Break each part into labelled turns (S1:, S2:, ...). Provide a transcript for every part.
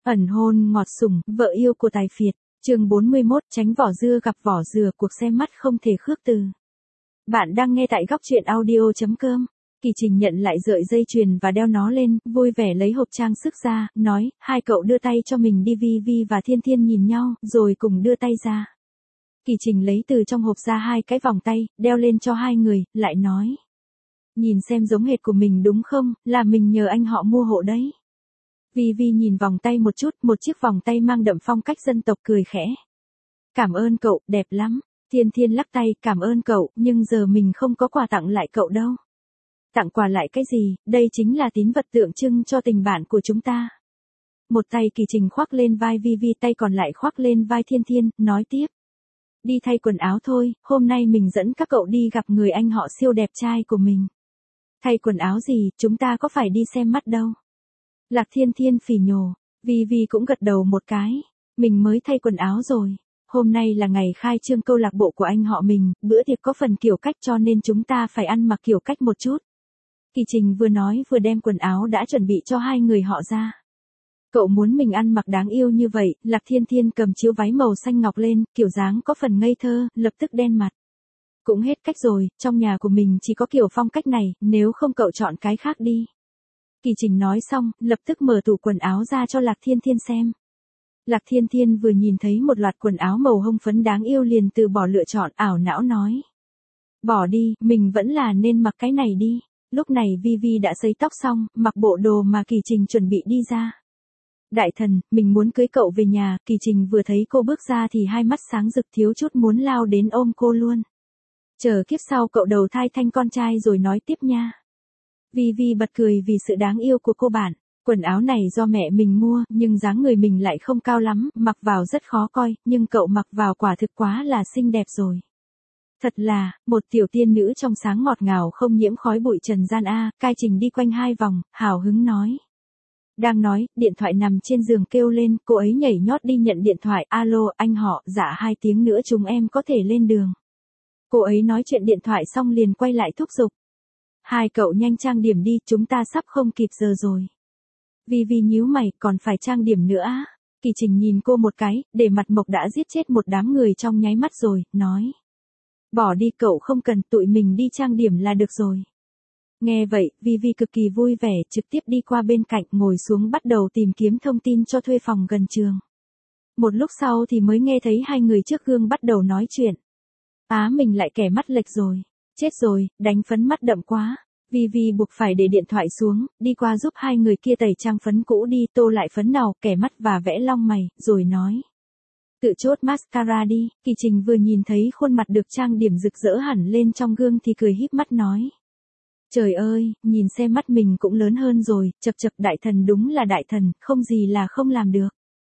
S1: Ẩn hôn ngọt sủng, vợ yêu của tài phiệt, chương 41, tránh vỏ dưa gặp vỏ dừa, cuộc xem mắt không thể khước từ. Bạn đang nghe tại góc truyện audio.com. Kỳ Trình nhận lại sợi dây chuyền và đeo nó lên, vui vẻ lấy hộp trang sức ra, nói, hai cậu đưa tay cho mình đi. Vi và Thiên Thiên nhìn nhau, rồi cùng đưa tay ra. Kỳ Trình lấy từ trong hộp ra hai cái vòng tay, đeo lên cho hai người, lại nói. Nhìn xem giống hệt của mình đúng không, là mình nhờ anh họ mua hộ đấy. Vi nhìn vòng tay một chút, một chiếc vòng tay mang đậm phong cách dân tộc, cười khẽ. Cảm ơn cậu, đẹp lắm. Thiên Thiên lắc tay, cảm ơn cậu, nhưng giờ mình không có quà tặng lại cậu đâu. Tặng quà lại cái gì, đây chính là tín vật tượng trưng cho tình bạn của chúng ta. Một tay Kỳ Trình khoác lên vai Vi, tay còn lại khoác lên vai Thiên Thiên, nói tiếp. Đi thay quần áo thôi, hôm nay mình dẫn các cậu đi gặp người anh họ siêu đẹp trai của mình. Thay quần áo gì, chúng ta có phải đi xem mắt đâu. Lạc Thiên Thiên phỉ nhổ, Vi cũng gật đầu một cái. Mình mới thay quần áo rồi. Hôm nay là ngày khai trương câu lạc bộ của anh họ mình, bữa tiệc có phần kiểu cách cho nên chúng ta phải ăn mặc kiểu cách một chút. Kỳ Trình vừa nói vừa đem quần áo đã chuẩn bị cho hai người họ ra. Cậu muốn mình ăn mặc đáng yêu như vậy, Lạc Thiên Thiên cầm chiếu váy màu xanh ngọc lên, kiểu dáng có phần ngây thơ, lập tức đen mặt. Cũng hết cách rồi, trong nhà của mình chỉ có kiểu phong cách này, nếu không cậu chọn cái khác đi. Kỳ Trình nói xong, lập tức mở tủ quần áo ra cho Lạc Thiên Thiên xem. Lạc Thiên Thiên vừa nhìn thấy một loạt quần áo màu hồng phấn đáng yêu liền từ bỏ lựa chọn, ảo não nói. Bỏ đi, mình vẫn là nên mặc cái này đi. Lúc này Vi đã sấy tóc xong, mặc bộ đồ mà Kỳ Trình chuẩn bị đi ra. Đại thần, mình muốn cưới cậu về nhà. Kỳ Trình vừa thấy cô bước ra thì hai mắt sáng rực, thiếu chút muốn lao đến ôm cô luôn. Chờ kiếp sau cậu đầu thai thanh con trai rồi nói tiếp nha. Vi bật cười vì sự đáng yêu của cô bạn. Quần áo này do mẹ mình mua, nhưng dáng người mình lại không cao lắm, mặc vào rất khó coi, nhưng cậu mặc vào quả thực quá là xinh đẹp rồi. Thật là, một tiểu tiên nữ trong sáng ngọt ngào không nhiễm khói bụi trần gian a. Kỳ Trình đi quanh hai vòng, hào hứng nói. Đang nói, điện thoại nằm trên giường kêu lên, cô ấy nhảy nhót đi nhận điện thoại, alo, anh họ, dạ 2 tiếng nữa chúng em có thể lên đường. Cô ấy nói chuyện điện thoại xong liền quay lại thúc giục. Hai cậu nhanh trang điểm đi, chúng ta sắp không kịp giờ rồi. Vi nhíu mày, còn phải trang điểm nữa á. Kỳ Trình nhìn cô một cái, để mặt mộc đã giết chết một đám người trong nháy mắt rồi, nói. Bỏ đi cậu không cần, tụi mình đi trang điểm là được rồi. Nghe vậy, Vi cực kỳ vui vẻ, trực tiếp đi qua bên cạnh, ngồi xuống bắt đầu tìm kiếm thông tin cho thuê phòng gần trường. Một lúc sau thì mới nghe thấy hai người trước gương bắt đầu nói chuyện. Mình lại kẻ mắt lệch rồi. Chết rồi, đánh phấn mắt đậm quá. Vi buộc phải để điện thoại xuống, đi qua giúp hai người kia tẩy trang phấn cũ đi, tô lại phấn nào, kẻ mắt và vẽ lông mày, rồi nói. Tự chốt mascara đi. Kỳ Trình vừa nhìn thấy khuôn mặt được trang điểm rực rỡ hẳn lên trong gương thì cười híp mắt nói. Trời ơi, nhìn xem mắt mình cũng lớn hơn rồi, chập đại thần đúng là đại thần, không gì là không làm được.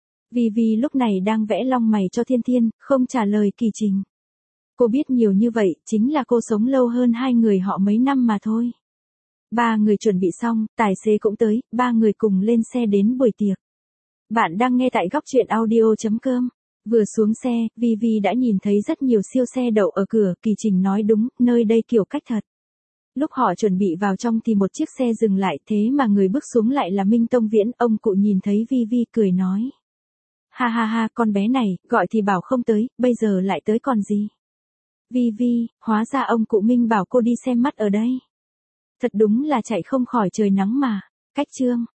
S1: Vi lúc này đang vẽ lông mày cho Thiên Thiên, không trả lời Kỳ Trình. Cô biết nhiều như vậy, chính là cô sống lâu hơn hai người họ mấy năm mà thôi. Ba người chuẩn bị xong, tài xế cũng tới, ba người cùng lên xe đến buổi tiệc. Bạn đang nghe tại góc truyện audio.com. Vừa xuống xe, Vi đã nhìn thấy rất nhiều siêu xe đậu ở cửa, Kỳ Trình nói đúng, nơi đây kiểu cách thật. Lúc họ chuẩn bị vào trong thì một chiếc xe dừng lại, thế mà người bước xuống lại là Minh Tông Viễn, ông cụ nhìn thấy Vi cười nói. Ha, con bé này, gọi thì bảo không tới, bây giờ lại tới còn gì. Vi, hóa ra ông cụ Minh bảo cô đi xem mắt ở đây. Thật đúng là chạy không khỏi trời nắng mà. Cách chương.